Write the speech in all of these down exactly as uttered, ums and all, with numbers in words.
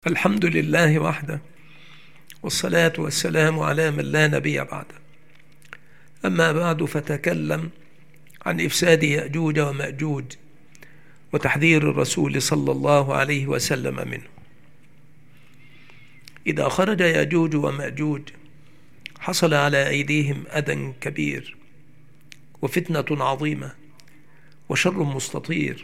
الحمد لله وحده، والصلاة والسلام على من لا نبي بعده. أما بعد، فتكلم عن إفساد يأجوج ومأجوج وتحذير الرسول صلى الله عليه وسلم منه. إذا خرج يأجوج ومأجوج حصل على أيديهم أذى كبير وفتنة عظيمة وشر مستطير،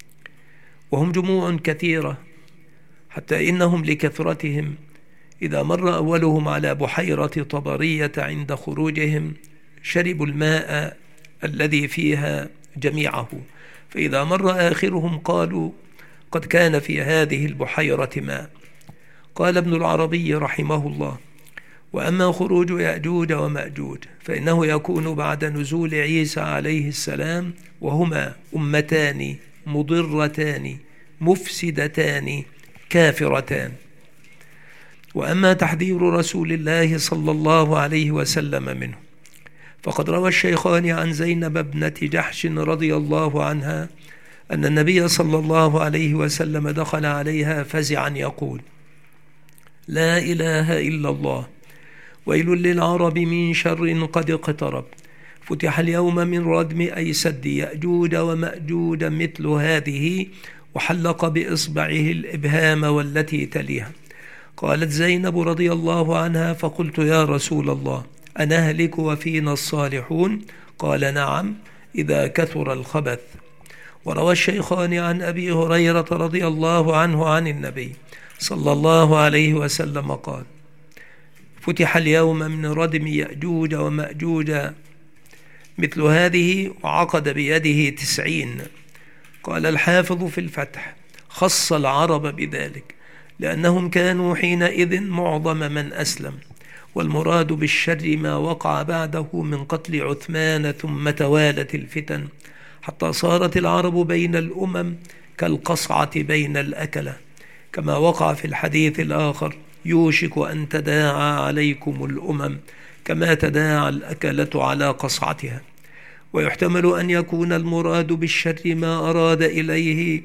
وهم جموع كثيرة، حتى إنهم لكثرتهم إذا مر أولهم على بحيرة طبرية عند خروجهم شربوا الماء الذي فيها جميعه، فإذا مر آخرهم قالوا قد كان في هذه البحيرة ماء. قال ابن العربي رحمه الله: وأما خروج يأجوج ومأجوج فإنه يكون بعد نزول عيسى عليه السلام، وهما أمتان مضرتان مفسدتان كافرتان. وأما تحذير رسول الله صلى الله عليه وسلم منه فقد روى الشيخان عن زينب ابنة جحش رضي الله عنها أن النبي صلى الله عليه وسلم دخل عليها فزعا يقول: لا إله إلا الله، ويل للعرب من شر قد اقترب، فتح اليوم من ردم أي سد يأجوج ومأجوج مثل هذه، وحلق بإصبعه الإبهام والتي تليها. قالت زينب رضي الله عنها: فقلت يا رسول الله أنهلك وفينا الصالحون؟ قال: نعم، إذا كثر الخبث. وروى الشيخان عن أبي هريرة رضي الله عنه عن النبي صلى الله عليه وسلم قال: فتح اليوم من ردم يأجوج ومأجوج مثل هذه، وعقد بيده تسعين. قال الحافظ في الفتح: خص العرب بذلك لأنهم كانوا حينئذ معظم من أسلم، والمراد بالشر ما وقع بعده من قتل عثمان، ثم توالت الفتن حتى صارت العرب بين الأمم كالقصعة بين الأكلة، كما وقع في الحديث الآخر: يوشك أن تداعى عليكم الأمم كما تداعى الأكلة على قصعتها. ويحتمل أن يكون المراد بالشر ما أراد إليه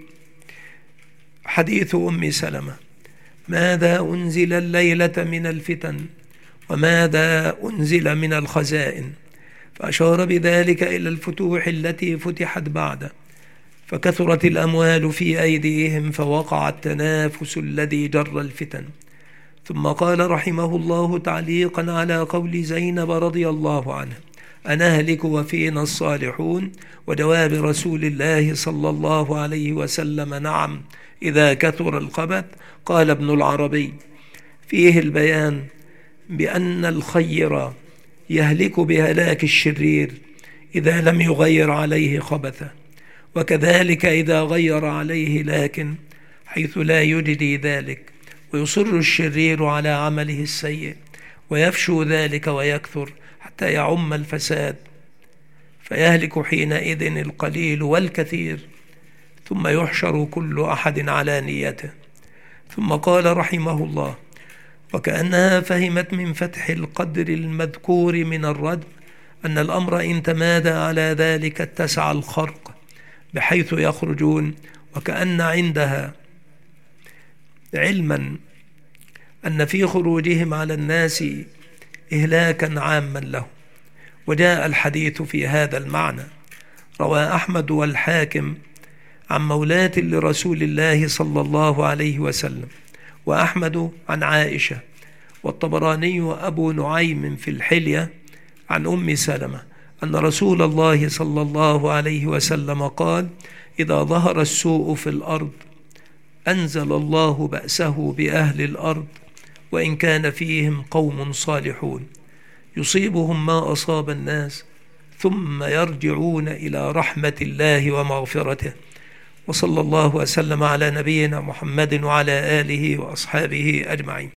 حديث أم سلمة: ماذا أنزل الليلة من الفتن وماذا أنزل من الخزائن، فأشار بذلك إلى الفتوح التي فتحت بعده، فكثرت الأموال في أيديهم فوقع التنافس الذي جر الفتن. ثم قال رحمه الله تعليقا على قول زينب رضي الله عنها: أنهلك وفينا الصالحون، وجواب رسول الله صلى الله عليه وسلم: نعم، إذا كثر الخبث. قال ابن العربي: فيه البيان بأن الخير يهلك بهلاك الشرير إذا لم يغير عليه خبثه، وكذلك إذا غير عليه لكن حيث لا يجدي ذلك، ويصر الشرير على عمله السيء ويفشو ذلك ويكثر حتى يعم الفساد، فيهلك حينئذ القليل والكثير، ثم يحشر كل أحد على نيته. ثم قال رحمه الله: وكأنها فهمت من فتح القدر المذكور من الردم أن الأمر إن تمادى على ذلك اتسع الخرق بحيث يخرجون، وكأن عندها علما أن في خروجهم على الناس إهلاكا عاما له، وجاء الحديث في هذا المعنى. روى أحمد والحاكم عن مولاة لرسول الله صلى الله عليه وسلم، وأحمد عن عائشة، والطبراني وأبو نعيم في الحلية عن أم سلمة أن رسول الله صلى الله عليه وسلم قال: إذا ظهر السوء في الأرض أنزل الله بأسه بأهل الأرض، وإن كان فيهم قوم صالحون يصيبهم ما أصاب الناس، ثم يرجعون إلى رحمة الله ومغفرته. وصلى الله وسلم على نبينا محمد وعلى آله وأصحابه أجمعين.